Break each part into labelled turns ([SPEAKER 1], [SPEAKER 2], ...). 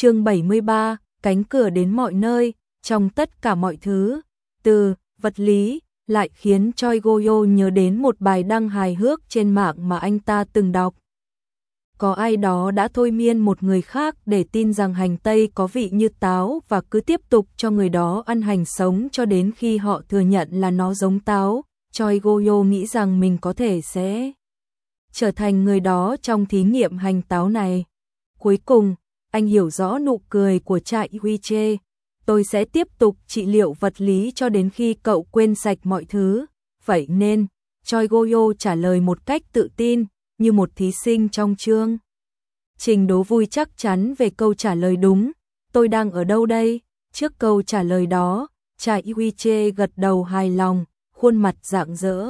[SPEAKER 1] Chương 73, cánh cửa đến mọi nơi, trong tất cả mọi thứ, từ vật lý, lại khiến Choi Go-yo nhớ đến một bài đăng hài hước trên mạng mà anh ta từng đọc. Có ai đó đã thôi miên một người khác để tin rằng hành tây có vị như táo và cứ tiếp tục cho người đó ăn hành sống cho đến khi họ thừa nhận là nó giống táo. Choi Go-yo nghĩ rằng mình có thể sẽ trở thành người đó trong thí nghiệm hành táo này. Cuối cùng, anh hiểu rõ nụ cười của Trại Huy Chê. Tôi sẽ tiếp tục trị liệu vật lý cho đến khi cậu quên sạch mọi thứ. Vậy nên, Choi Go-yo trả lời một cách tự tin, như một thí sinh trong chương trình đố vui chắc chắn về câu trả lời đúng. Tôi đang ở đâu đây? Trước câu trả lời đó, Trại Huy Chê gật đầu hài lòng, khuôn mặt rạng rỡ.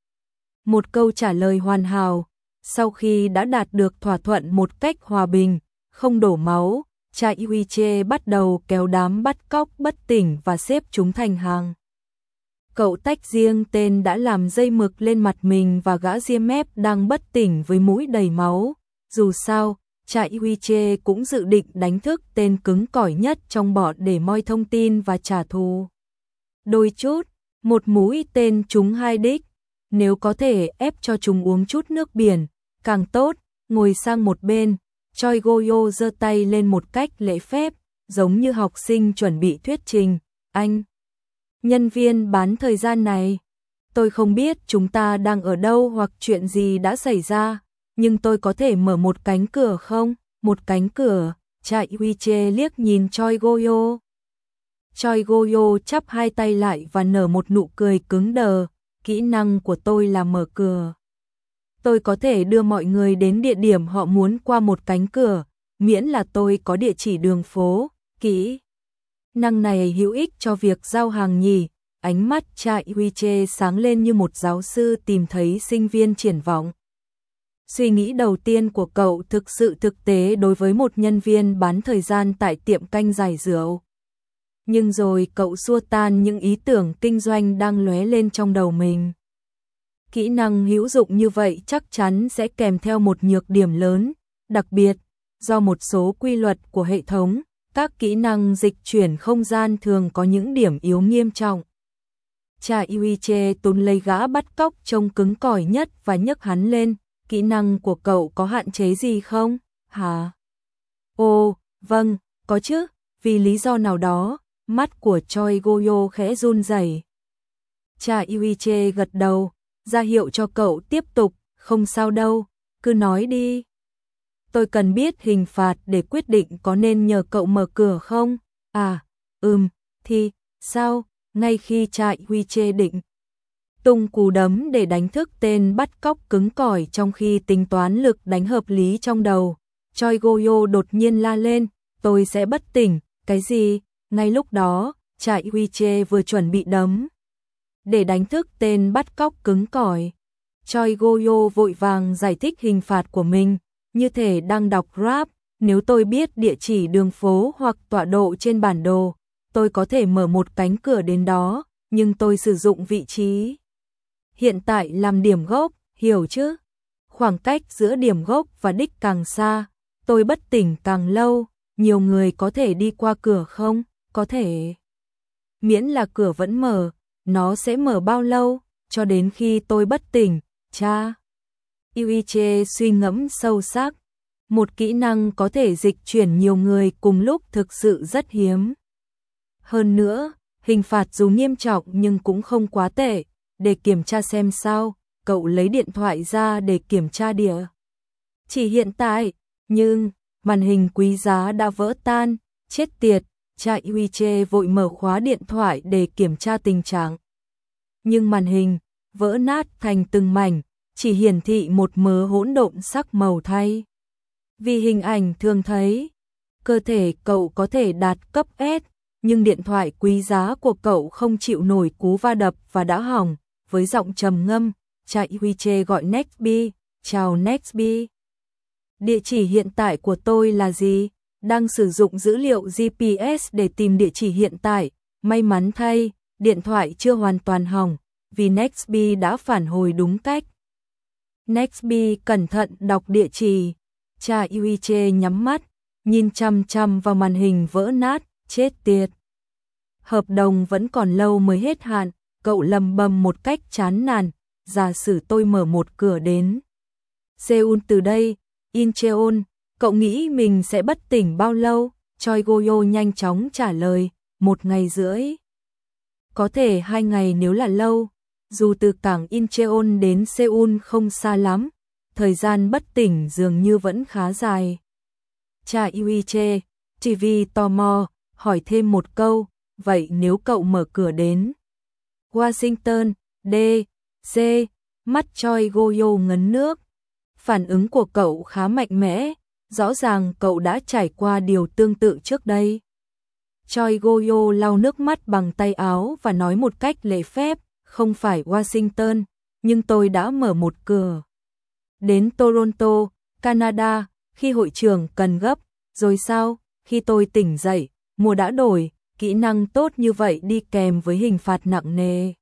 [SPEAKER 1] Một câu trả lời hoàn hảo. Sau khi đã đạt được thỏa thuận một cách hòa bình, không đổ máu, Trại Huy Chê bắt đầu kéo đám bắt cóc bất tỉnh và xếp chúng thành hàng. Cậu tách riêng tên đã làm dây mực lên mặt mình và gã ria mép đang bất tỉnh với mũi đầy máu. Dù sao, Trại Huy Chê cũng dự định đánh thức tên cứng cỏi nhất trong bọn để moi thông tin và trả thù. Đôi chút, một mũi tên trúng hai đích, nếu có thể ép cho chúng uống chút nước biển, càng tốt. Ngồi sang một bên, Choi Go-yo giơ tay lên một cách lễ phép, giống như học sinh chuẩn bị thuyết trình. Anh, nhân viên bán thời gian này, tôi không biết chúng ta đang ở đâu hoặc chuyện gì đã xảy ra, nhưng tôi có thể mở một cánh cửa không? Một cánh cửa. Trại Huy Chê liếc nhìn Choi Go-yo. Choi Go-yo chắp hai tay lại và nở một nụ cười cứng đờ. Kỹ năng của tôi là mở cửa. Tôi có thể đưa mọi người đến địa điểm họ muốn qua một cánh cửa, miễn là tôi có địa chỉ đường phố. Kỹ năng này hữu ích cho việc giao hàng nhỉ? Ánh mắt Trại Huy Chê sáng lên như một giáo sư tìm thấy sinh viên triển vọng. Suy nghĩ đầu tiên của cậu thực sự thực tế đối với một nhân viên bán thời gian tại tiệm canh giải rượu. Nhưng rồi cậu xua tan những ý tưởng kinh doanh đang lóe lên trong đầu mình. Kỹ năng hữu dụng như vậy chắc chắn sẽ kèm theo một nhược điểm lớn, đặc biệt, do một số quy luật của hệ thống, các kỹ năng dịch chuyển không gian thường có những điểm yếu nghiêm trọng. Trại Huy Chê túm lấy gã bắt cóc trông cứng cỏi nhất và nhấc hắn lên. Kỹ năng của cậu có hạn chế gì không? Hả? Ồ, vâng, có chứ, vì lý do nào đó. Mắt của Choi Go-yo khẽ run rẩy. Trại Huy Chê gật đầu, ra hiệu cho cậu tiếp tục. Không sao đâu, cứ nói đi. Tôi cần biết hình phạt để quyết định có nên nhờ cậu mở cửa không? À, thì, sao? Ngay khi Trại Huy Chê định tung cú đấm để đánh thức tên bắt cóc cứng cỏi trong khi tính toán lực đánh hợp lý trong đầu, Choi Go-yo đột nhiên la lên, tôi sẽ bất tỉnh. Cái gì? Ngay lúc đó, Trại Huy Chê vừa chuẩn bị đấm để đánh thức tên bắt cóc cứng cỏi. Choi Go-yo vội vàng giải thích hình phạt của mình, như thể đang đọc rap. Nếu tôi biết địa chỉ đường phố hoặc tọa độ trên bản đồ, tôi có thể mở một cánh cửa đến đó, nhưng tôi sử dụng vị trí hiện tại làm điểm gốc, hiểu chứ? Khoảng cách giữa điểm gốc và đích càng xa, tôi bất tỉnh càng lâu. Nhiều người có thể đi qua cửa không? Có thể. Miễn là cửa vẫn mở, nó sẽ mở bao lâu? Cho đến khi tôi bất tỉnh, cha. Yuiche suy ngẫm sâu sắc. Một kỹ năng có thể dịch chuyển nhiều người cùng lúc thực sự rất hiếm. Hơn nữa, hình phạt dù nghiêm trọng nhưng cũng không quá tệ. Để kiểm tra xem sao, cậu lấy điện thoại ra để kiểm tra địa chỉ hiện tại, nhưng màn hình quý giá đã vỡ tan. Chết tiệt, Trại Huy Chê vội mở khóa điện thoại để kiểm tra tình trạng. Nhưng màn hình vỡ nát thành từng mảnh, chỉ hiển thị một mớ hỗn độn sắc màu thay. Vì hình ảnh thường thấy, cơ thể cậu có thể đạt cấp S, nhưng điện thoại quý giá của cậu không chịu nổi cú va đập và đã hỏng. Với giọng trầm ngâm, Trại Huy Chê gọi Nextby. Chào Nextby. Địa chỉ hiện tại của tôi là gì? Đang sử dụng dữ liệu GPS để tìm địa chỉ hiện tại. May mắn thay, điện thoại chưa hoàn toàn hỏng, vì Nextby đã phản hồi đúng cách. Nextby cẩn thận đọc địa chỉ. Trại Yuiche nhắm mắt, nhìn chằm chằm vào màn hình vỡ nát, chết tiệt. Hợp đồng vẫn còn lâu mới hết hạn, cậu lầm bầm một cách chán nản, giả sử tôi mở một cửa đến Seoul từ đây, Incheon, cậu nghĩ mình sẽ bất tỉnh bao lâu? Choi Go-yo nhanh chóng trả lời, 1 ngày rưỡi. Có thể 2 ngày nếu là lâu, dù từ cảng Incheon đến Seoul không xa lắm, thời gian bất tỉnh dường như vẫn khá dài. Cha Yuiche, TV tò mò, hỏi thêm một câu, vậy nếu cậu mở cửa đến Washington, D.C., mắt Choi Go-yo ngấn nước. Phản ứng của cậu khá mạnh mẽ, rõ ràng cậu đã trải qua điều tương tự trước đây. Choi Go-yo lau nước mắt bằng tay áo và nói một cách lễ phép, không phải Washington, nhưng tôi đã mở một cửa đến Toronto, Canada, khi hội trưởng cần gấp, rồi sao, khi tôi tỉnh dậy, mùa đã đổi, kỹ năng tốt như vậy đi kèm với hình phạt nặng nề.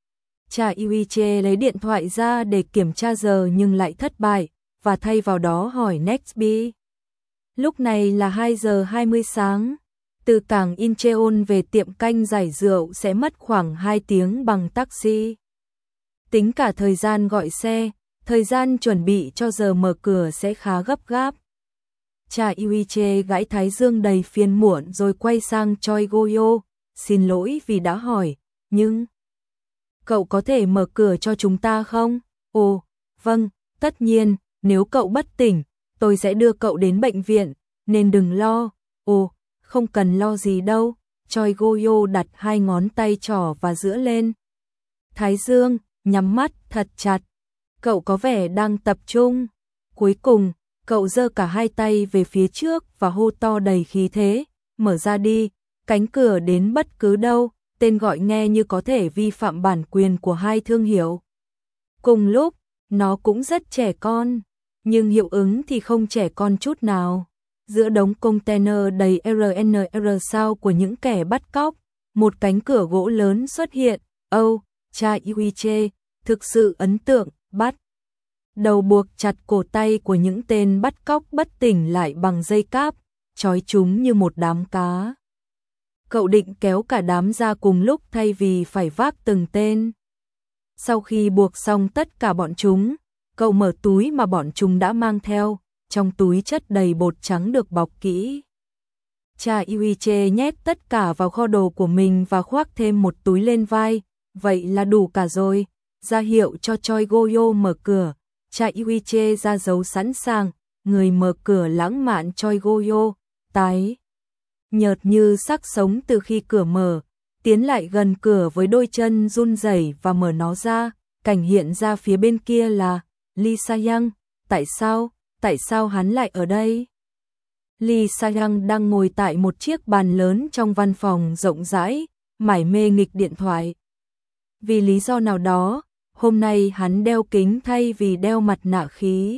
[SPEAKER 1] Cha Yuiche lấy điện thoại ra để kiểm tra giờ nhưng lại thất bại, và thay vào đó hỏi Nextby. Lúc này là 2 giờ 20 sáng, từ cảng Incheon về tiệm canh giải rượu sẽ mất khoảng 2 tiếng bằng taxi. Tính cả thời gian gọi xe, thời gian chuẩn bị cho giờ mở cửa sẽ khá gấp gáp. Cha Yuiche gãi thái dương đầy phiền muộn rồi quay sang Choi Go-yo, xin lỗi vì đã hỏi, nhưng cậu có thể mở cửa cho chúng ta không? Ồ, vâng, tất nhiên, nếu cậu bất tỉnh, tôi sẽ đưa cậu đến bệnh viện, nên đừng lo. Ồ, không cần lo gì đâu. Choi Go-yo đặt 2 ngón tay trỏ và giữa lên thái dương, nhắm mắt thật chặt. Cậu có vẻ đang tập trung. Cuối cùng, cậu giơ cả 2 tay về phía trước và hô to đầy khí thế, mở ra đi, cánh cửa đến bất cứ đâu. Tên gọi nghe như có thể vi phạm bản quyền của 2 thương hiệu. Cùng lúc, nó cũng rất trẻ con, nhưng hiệu ứng thì không trẻ con chút nào. Giữa đống container đầy RNR sao của những kẻ bắt cóc, một cánh cửa gỗ lớn xuất hiện. Cha Yuiche, thực sự ấn tượng, bắt đầu buộc chặt cổ tay của những tên bắt cóc bất tỉnh lại bằng dây cáp, trói chúng như một đám cá. Cậu định kéo cả đám ra cùng lúc thay vì phải vác từng tên. Sau khi buộc xong tất cả bọn chúng, cậu mở túi mà bọn chúng đã mang theo, trong túi chất đầy bột trắng được bọc kỹ. Cha Yuiche nhét tất cả vào kho đồ của mình và khoác thêm một túi lên vai, vậy là đủ cả rồi, ra hiệu cho Choi Go-yo mở cửa. Cha Yuiche ra dấu sẵn sàng, người mở cửa lãng mạn Choi Go-yo, tái nhợt như xác sống từ khi cửa mở, tiến lại gần cửa với đôi chân run rẩy và mở nó ra, cảnh hiện ra phía bên kia là Lee Sa-young. Tại sao hắn lại ở đây? Lee Sa-young đang ngồi tại một chiếc bàn lớn trong văn phòng rộng rãi, mải mê nghịch điện thoại. Vì lý do nào đó, hôm nay hắn đeo kính thay vì đeo mặt nạ khí.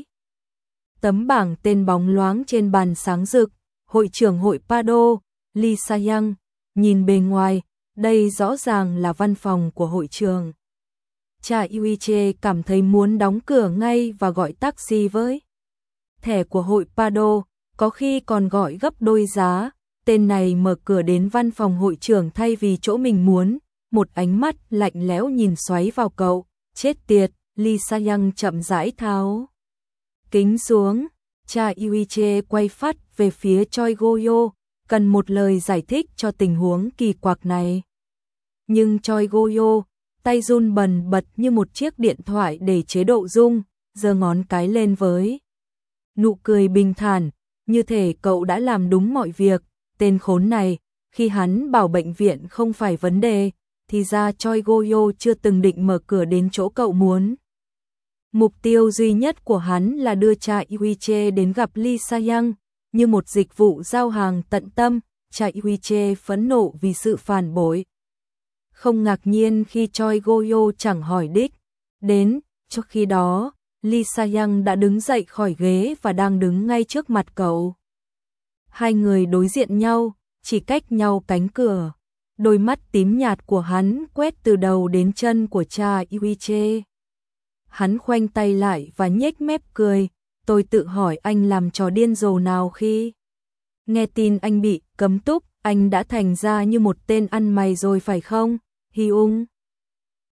[SPEAKER 1] Tấm bảng tên bóng loáng trên bàn sáng rực, hội trưởng hội Pado, Lee Sa-young, nhìn bề ngoài, đây rõ ràng là văn phòng của hội trưởng. Cha Yuiche cảm thấy muốn đóng cửa ngay và gọi taxi với. Thẻ của hội Pado, có khi còn gọi gấp đôi giá, tên này mở cửa đến văn phòng hội trưởng thay vì chỗ mình muốn, một ánh mắt lạnh lẽo nhìn xoáy vào cậu, chết tiệt, Lee Sa-young chậm rãi tháo kính xuống, cha Yuiche quay phát về phía Choi Go-yo, cần một lời giải thích cho tình huống kỳ quặc này. Nhưng Choi Go-yo, tay run bần bật như một chiếc điện thoại để chế độ rung, giơ ngón cái lên với nụ cười bình thản, như thể cậu đã làm đúng mọi việc. Tên khốn này, khi hắn bảo bệnh viện không phải vấn đề, thì ra Choi Go-yo chưa từng định mở cửa đến chỗ cậu muốn. Mục tiêu duy nhất của hắn là đưa cha Yuiche đến gặp Lee Sa-young, như một dịch vụ giao hàng tận tâm. Cha Yuiche phẫn nộ vì sự phản bội. Không ngạc nhiên khi Choi Go-yo chẳng hỏi đích đến, cho khi đó, Lee Sa-young đã đứng dậy khỏi ghế và đang đứng ngay trước mặt cậu. Hai người đối diện nhau, chỉ cách nhau cánh cửa. Đôi mắt tím nhạt của hắn quét từ đầu đến chân của cha Yuiche. Hắn khoanh tay lại và nhếch mép cười, tôi tự hỏi anh làm trò điên rồ nào khi nghe tin anh bị cấm túc, anh đã thành ra như một tên ăn mày rồi phải không? Hy Ung